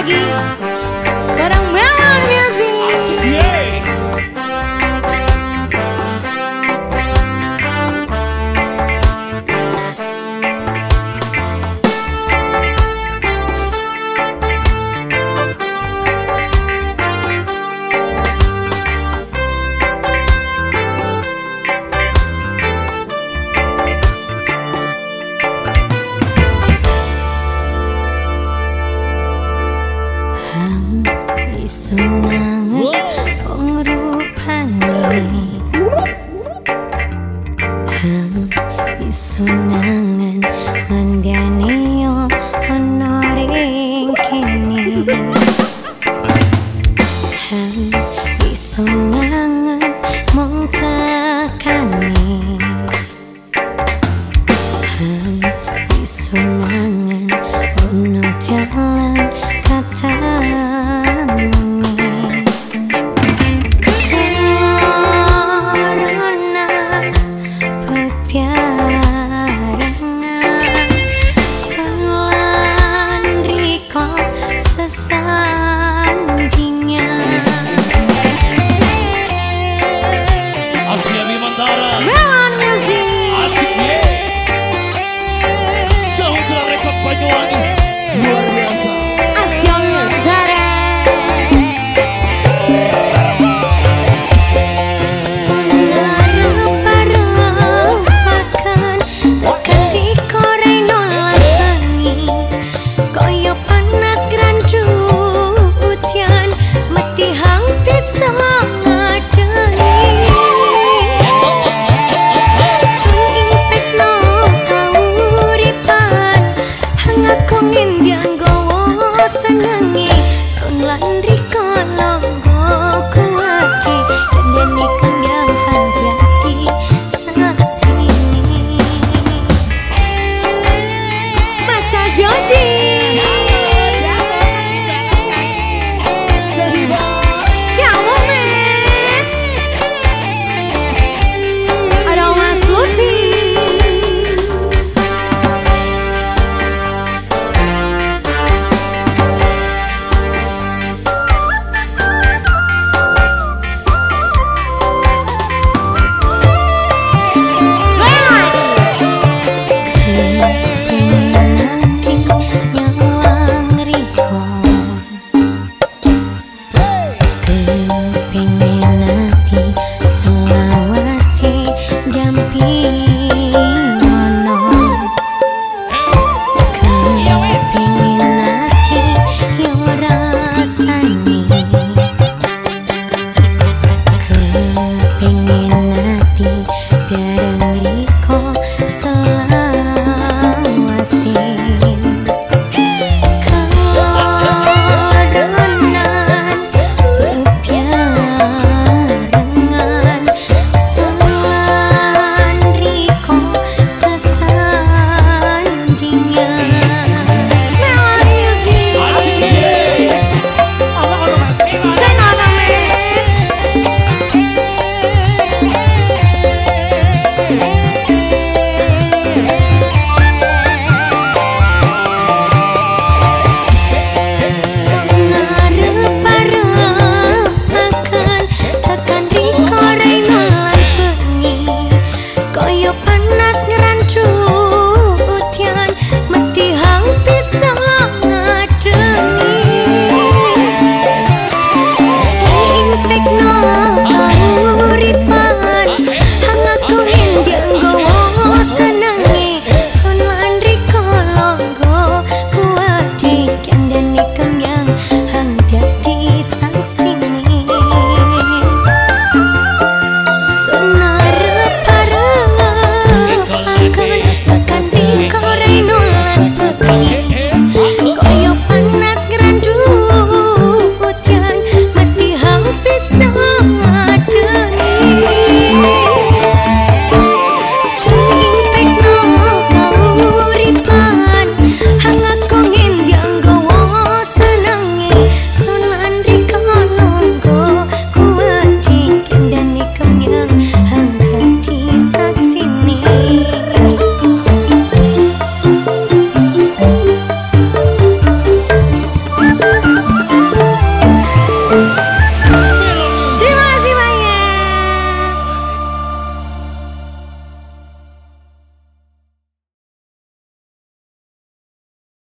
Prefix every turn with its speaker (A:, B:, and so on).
A: lagi bareng Melon Music. Iso nangen pengrupane, iso nangen mandiane yo ono ring kene, iso nangen mung tekane, iso nangen ono jalan kata. Melon Music.
B: Asik ye. Saudara rekod Banyuwangi luar biasa.
A: Asia Mantara. Sonara parupakan tekan dikoreng nolak bengi, koyo panas grandu utian mesti hang bisa ngadeni. Aku ngindian gowo senengi sun lan